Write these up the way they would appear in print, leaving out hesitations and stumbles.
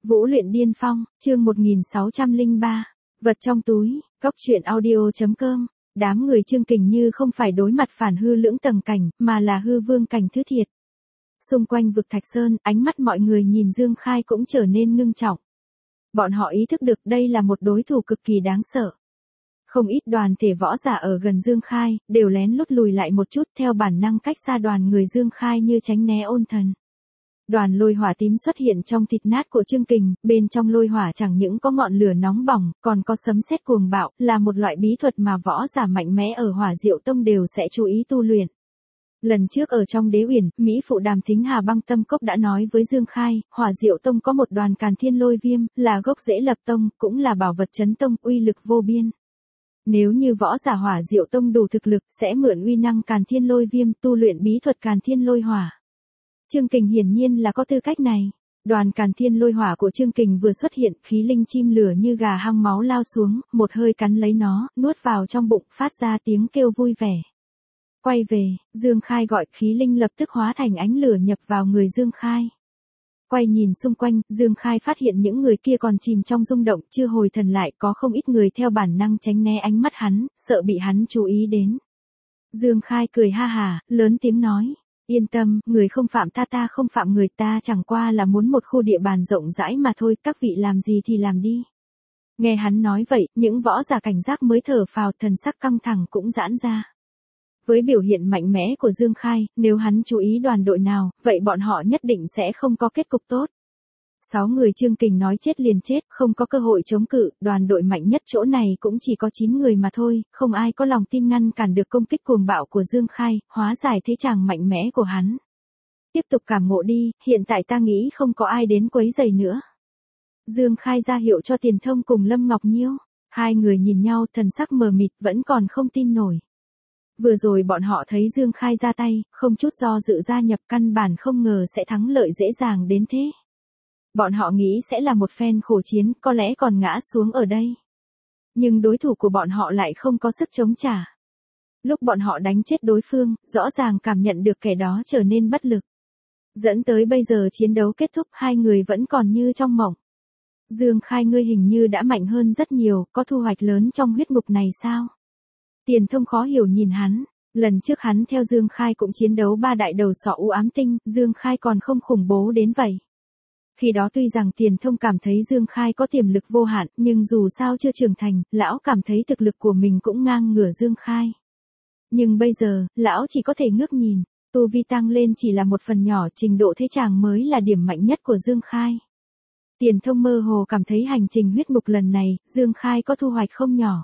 Vũ luyện điên phong, chương 1603. Vật trong túi, Cóc truyện audio.com. Đám người Chương Kình như không phải đối mặt phản hư lưỡng tầng cảnh, mà là hư vương cảnh thứ thiệt. Xung quanh vực Thạch Sơn, ánh mắt mọi người nhìn Dương Khai cũng trở nên ngưng trọng. Bọn họ ý thức được đây là một đối thủ cực kỳ đáng sợ. Không ít đoàn thể võ giả ở gần Dương Khai, đều lén lút lùi lại một chút theo bản năng cách xa đoàn người Dương Khai như tránh né ôn thần. Đoàn lôi hỏa tím xuất hiện trong thịt nát của Chương Kình, bên trong lôi hỏa chẳng những có ngọn lửa nóng bỏng, còn có sấm sét cuồng bạo, là một loại bí thuật mà võ giả mạnh mẽ ở Hỏa Diệu Tông đều sẽ chú ý tu luyện. Lần trước ở trong Đế Uyển, Mỹ phụ Đàm Thính Hà Băng Tâm Cốc đã nói với Dương Khai, Hỏa Diệu Tông có một đoàn Càn Thiên Lôi Viêm, là gốc rễ lập tông, cũng là bảo vật trấn tông, uy lực vô biên. Nếu như võ giả Hỏa Diệu Tông đủ thực lực, sẽ mượn uy năng Càn Thiên Lôi Viêm tu luyện bí thuật Càn Thiên Lôi Hỏa. Chương Kình hiển nhiên là có tư cách này. Đoàn Càn Thiên Lôi Hỏa của Chương Kình vừa xuất hiện, khí linh chim lửa như gà hăng máu lao xuống, một hơi cắn lấy nó, nuốt vào trong bụng, phát ra tiếng kêu vui vẻ. Quay về, Dương Khai gọi, khí linh lập tức hóa thành ánh lửa nhập vào người Dương Khai. Quay nhìn xung quanh, Dương Khai phát hiện những người kia còn chìm trong rung động, chưa hồi thần lại, có không ít người theo bản năng tránh né ánh mắt hắn, sợ bị hắn chú ý đến. Dương Khai cười ha hà, lớn tiếng nói. Yên tâm, người không phạm ta không phạm người, ta chẳng qua là muốn một khu địa bàn rộng rãi mà thôi, các vị làm gì thì làm đi. Nghe hắn nói vậy, những võ giả cảnh giác mới thở phào, thần sắc căng thẳng cũng giãn ra. Với biểu hiện mạnh mẽ của Dương Khai, nếu hắn chú ý đoàn đội nào, vậy bọn họ nhất định sẽ không có kết cục tốt. 6 người Chương Kình nói chết liền chết, không có cơ hội chống cự, đoàn đội mạnh nhất chỗ này cũng chỉ có 9 người mà thôi, không ai có lòng tin ngăn cản được công kích cuồng bạo của Dương Khai, hóa giải thế chàng mạnh mẽ của hắn. Tiếp tục cảm ngộ đi, hiện tại ta nghĩ không có ai đến quấy rầy nữa. Dương Khai ra hiệu cho Tiền Thông cùng Lâm Ngọc Nhiêu, hai người nhìn nhau thần sắc mờ mịt vẫn còn không tin nổi. Vừa rồi bọn họ thấy Dương Khai ra tay, không chút do dự gia nhập, căn bản không ngờ sẽ thắng lợi dễ dàng đến thế. Bọn họ nghĩ sẽ là một phen khổ chiến, có lẽ còn ngã xuống ở đây. Nhưng đối thủ của bọn họ lại không có sức chống trả. Lúc bọn họ đánh chết đối phương, rõ ràng cảm nhận được kẻ đó trở nên bất lực. Dẫn tới bây giờ chiến đấu kết thúc, hai người vẫn còn như trong mộng. Dương Khai, ngươi hình như đã mạnh hơn rất nhiều, có thu hoạch lớn trong huyết ngục này sao? Tiền Thông khó hiểu nhìn hắn. Lần trước hắn theo Dương Khai cũng chiến đấu 3 đại đầu sọ u ám tinh, Dương Khai còn không khủng bố đến vậy. Khi đó tuy rằng Tiền Thông cảm thấy Dương Khai có tiềm lực vô hạn, nhưng dù sao chưa trưởng thành, lão cảm thấy thực lực của mình cũng ngang ngửa Dương Khai. Nhưng bây giờ, lão chỉ có thể ngước nhìn, tu vi tăng lên chỉ là một phần nhỏ, trình độ thế chàng mới là điểm mạnh nhất của Dương Khai. Tiền Thông mơ hồ cảm thấy hành trình huyết ngục lần này, Dương Khai có thu hoạch không nhỏ.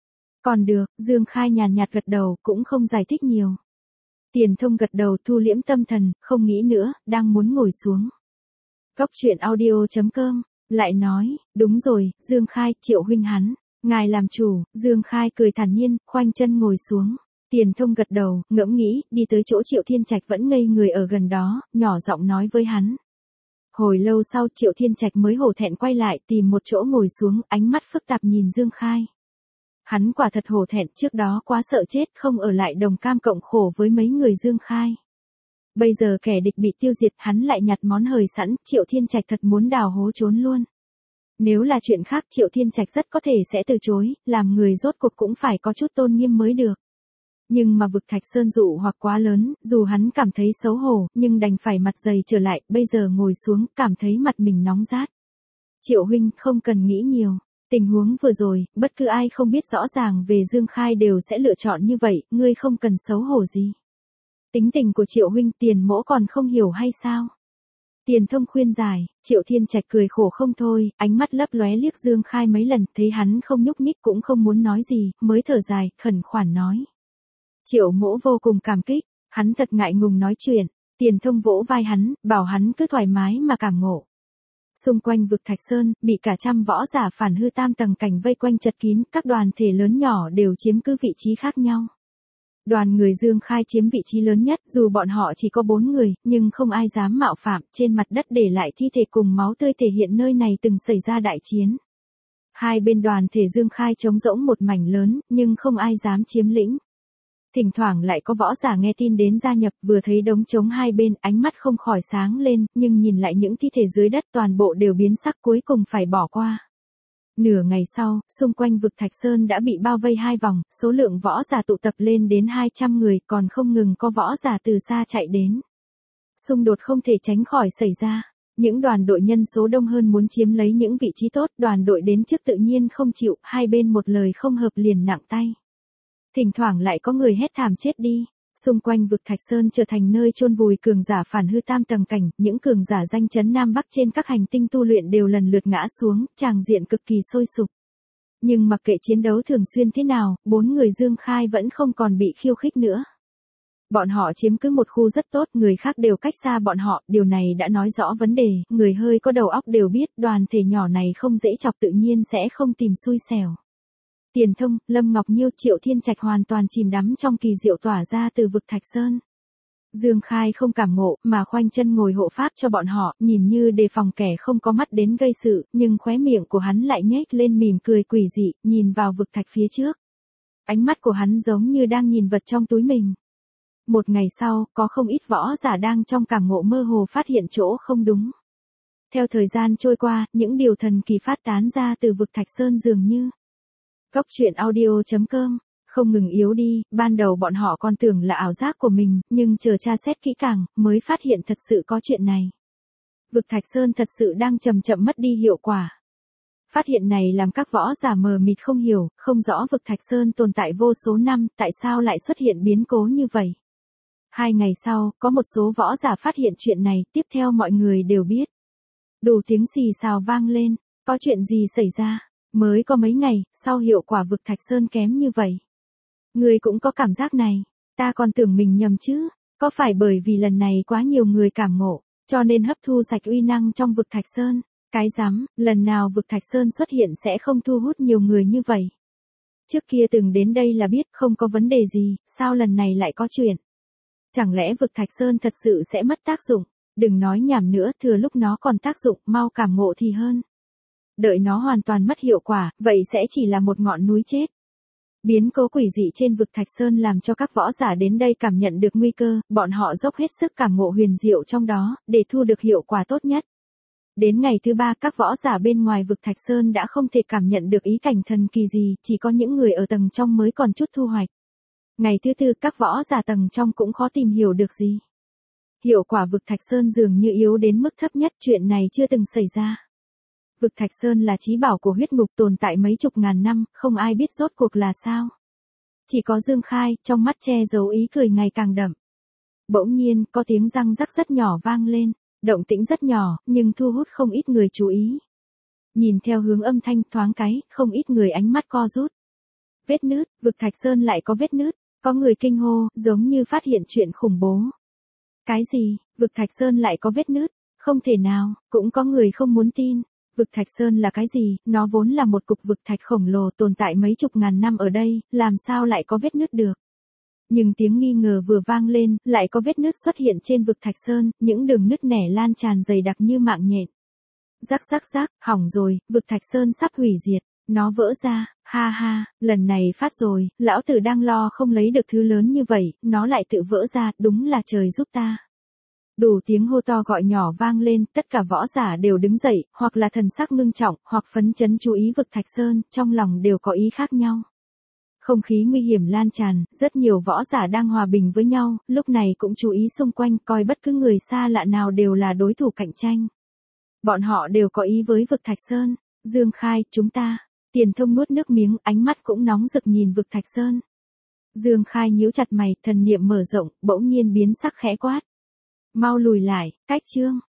Còn được, Dương Khai nhàn nhạt gật đầu, cũng không giải thích nhiều. Tiền Thông gật đầu thu liễm tâm thần, không nghĩ nữa, đang muốn ngồi xuống. Cóc truyện audio.com, lại nói, đúng rồi, Dương Khai, Triệu huynh hắn, ngài làm chủ. Dương Khai cười thản nhiên, khoanh chân ngồi xuống. Tiền Thông gật đầu, ngẫm nghĩ, đi tới chỗ Triệu Thiên Trạch vẫn ngây người ở gần đó, nhỏ giọng nói với hắn. Hồi lâu sau Triệu Thiên Trạch mới hổ thẹn quay lại, tìm một chỗ ngồi xuống, ánh mắt phức tạp nhìn Dương Khai. Hắn quả thật hổ thẹn, trước đó quá sợ chết, không ở lại đồng cam cộng khổ với mấy người Dương Khai. Bây giờ kẻ địch bị tiêu diệt, hắn lại nhặt món hời sẵn, Triệu Thiên Trạch thật muốn đào hố trốn luôn. Nếu là chuyện khác, Triệu Thiên Trạch rất có thể sẽ từ chối, làm người rốt cuộc cũng phải có chút tôn nghiêm mới được. Nhưng mà vực Thạch Sơn dụ hoặc quá lớn, dù hắn cảm thấy xấu hổ, nhưng đành phải mặt dày trở lại, bây giờ ngồi xuống, cảm thấy mặt mình nóng rát. Triệu huynh, không cần nghĩ nhiều. Tình huống vừa rồi, bất cứ ai không biết rõ ràng về Dương Khai đều sẽ lựa chọn như vậy, ngươi không cần xấu hổ gì. Tính tình của Triệu huynh, Tiền mỗ còn không hiểu hay sao? Tiền Thông khuyên giải, Triệu Thiên Trạch cười khổ không thôi, ánh mắt lấp lóe liếc Dương Khai mấy lần, thấy hắn không nhúc nhích cũng không muốn nói gì, mới thở dài, khẩn khoản nói. Triệu mỗ vô cùng cảm kích, hắn thật ngại ngùng nói chuyện. Tiền Thông vỗ vai hắn, bảo hắn cứ thoải mái mà cảm ngộ. Xung quanh vực Thạch Sơn, bị cả trăm võ giả phản hư tam tầng cảnh vây quanh chật kín, các đoàn thể lớn nhỏ đều chiếm cứ vị trí khác nhau. Đoàn người Dương Khai chiếm vị trí lớn nhất, dù bọn họ chỉ có 4 người, nhưng không ai dám mạo phạm, trên mặt đất để lại thi thể cùng máu tươi thể hiện nơi này từng xảy ra đại chiến. Hai bên đoàn thể Dương Khai trống rỗng một mảnh lớn, nhưng không ai dám chiếm lĩnh. Thỉnh thoảng lại có võ giả nghe tin đến gia nhập, vừa thấy đống trống hai bên, ánh mắt không khỏi sáng lên, nhưng nhìn lại những thi thể dưới đất toàn bộ đều biến sắc, cuối cùng phải bỏ qua. Nửa ngày sau, xung quanh vực Thạch Sơn đã bị bao vây hai vòng, số lượng võ giả tụ tập lên đến 200 người, còn không ngừng có võ giả từ xa chạy đến. Xung đột không thể tránh khỏi xảy ra. Những đoàn đội nhân số đông hơn muốn chiếm lấy những vị trí tốt, đoàn đội đến trước tự nhiên không chịu, hai bên một lời không hợp liền nặng tay. Thỉnh thoảng lại có người hét thảm chết đi. Xung quanh vực Thạch Sơn trở thành nơi chôn vùi cường giả phản hư tam tầng cảnh, những cường giả danh chấn Nam Bắc trên các hành tinh tu luyện đều lần lượt ngã xuống, tràng diện cực kỳ sôi sục. Nhưng mặc kệ chiến đấu thường xuyên thế nào, 4 người Dương Khai vẫn không còn bị khiêu khích nữa. Bọn họ chiếm cứ một khu rất tốt, người khác đều cách xa bọn họ, điều này đã nói rõ vấn đề, người hơi có đầu óc đều biết, đoàn thể nhỏ này không dễ chọc tự nhiên sẽ không tìm xui xẻo. Tiền Thông, Lâm Ngọc Nhiêu, Triệu Thiên Trạch hoàn toàn chìm đắm trong kỳ diệu tỏa ra từ vực Thạch Sơn. Dương Khai không cảm ngộ, mà khoanh chân ngồi hộ pháp cho bọn họ, nhìn như đề phòng kẻ không có mắt đến gây sự, nhưng khóe miệng của hắn lại nhếch lên mỉm cười quỷ dị, nhìn vào vực thạch phía trước. Ánh mắt của hắn giống như đang nhìn vật trong túi mình. Một ngày sau, có không ít võ giả đang trong cảm ngộ mơ hồ phát hiện chỗ không đúng. Theo thời gian trôi qua, những điều thần kỳ phát tán ra từ vực Thạch Sơn dường như Cốc truyện audio.com không ngừng yếu đi, ban đầu bọn họ còn tưởng là ảo giác của mình, nhưng chờ tra xét kỹ càng, mới phát hiện thật sự có chuyện này. Vực Thạch Sơn thật sự đang chậm chậm mất đi hiệu quả. Phát hiện này làm các võ giả mờ mịt không hiểu, không rõ vực Thạch Sơn tồn tại vô số năm, tại sao lại xuất hiện biến cố như vậy. 2 ngày sau, có một số võ giả phát hiện chuyện này, tiếp theo mọi người đều biết. Đủ tiếng xì xào vang lên, có chuyện gì xảy ra, mới có mấy ngày, sau hiệu quả vực Thạch Sơn kém như vậy. Người cũng có cảm giác này, ta còn tưởng mình nhầm chứ, có phải bởi vì lần này quá nhiều người cảm ngộ, cho nên hấp thu sạch uy năng trong vực Thạch Sơn, cái rắm, lần nào vực Thạch Sơn xuất hiện sẽ không thu hút nhiều người như vậy. Trước kia từng đến đây là biết không có vấn đề gì, sao lần này lại có chuyện. Chẳng lẽ vực Thạch Sơn thật sự sẽ mất tác dụng, đừng nói nhảm nữa, thừa lúc nó còn tác dụng, mau cảm ngộ thì hơn. Đợi nó hoàn toàn mất hiệu quả, vậy sẽ chỉ là một ngọn núi chết. Biến cố quỷ dị trên vực Thạch Sơn làm cho các võ giả đến đây cảm nhận được nguy cơ, bọn họ dốc hết sức cảm ngộ huyền diệu trong đó, để thu được hiệu quả tốt nhất. Đến ngày thứ 3 các võ giả bên ngoài vực Thạch Sơn đã không thể cảm nhận được ý cảnh thần kỳ gì, chỉ có những người ở tầng trong mới còn chút thu hoạch. Ngày thứ 4 các võ giả tầng trong cũng khó tìm hiểu được gì. Hiệu quả vực Thạch Sơn dường như yếu đến mức thấp nhất, chuyện này chưa từng xảy ra. Vực Thạch Sơn là chí bảo của huyết ngục tồn tại mấy chục ngàn năm, không ai biết rốt cuộc là sao. Chỉ có Dương Khai, trong mắt che giấu ý cười ngày càng đậm. Bỗng nhiên, có tiếng răng rắc rất nhỏ vang lên, động tĩnh rất nhỏ, nhưng thu hút không ít người chú ý. Nhìn theo hướng âm thanh thoáng cái, không ít người ánh mắt co rút. Vết nứt, vực Thạch Sơn lại có vết nứt, có người kinh hô, giống như phát hiện chuyện khủng bố. Cái gì, vực Thạch Sơn lại có vết nứt, không thể nào, cũng có người không muốn tin. Vực Thạch Sơn là cái gì, nó vốn là một cục vực thạch khổng lồ tồn tại mấy chục ngàn năm ở đây, làm sao lại có vết nứt được. Nhưng tiếng nghi ngờ vừa vang lên, lại có vết nứt xuất hiện trên vực Thạch Sơn, những đường nứt nẻ lan tràn dày đặc như mạng nhện. Rắc rắc rắc, hỏng rồi, vực Thạch Sơn sắp hủy diệt, nó vỡ ra, ha ha, lần này phát rồi, lão tử đang lo không lấy được thứ lớn như vậy, nó lại tự vỡ ra, đúng là trời giúp ta. Đủ tiếng hô to gọi nhỏ vang lên, tất cả võ giả đều đứng dậy, hoặc là thần sắc ngưng trọng, hoặc phấn chấn chú ý vực Thạch Sơn, trong lòng đều có ý khác nhau. Không khí nguy hiểm lan tràn, rất nhiều võ giả đang hòa bình với nhau, lúc này cũng chú ý xung quanh, coi bất cứ người xa lạ nào đều là đối thủ cạnh tranh. Bọn họ đều có ý với vực Thạch Sơn. Dương Khai, chúng ta. Tiền Thông nuốt nước miếng, ánh mắt cũng nóng rực nhìn vực Thạch Sơn. Dương Khai nhíu chặt mày, thần niệm mở rộng, bỗng nhiên biến sắc khẽ quát. Mau lùi lại, cách chương.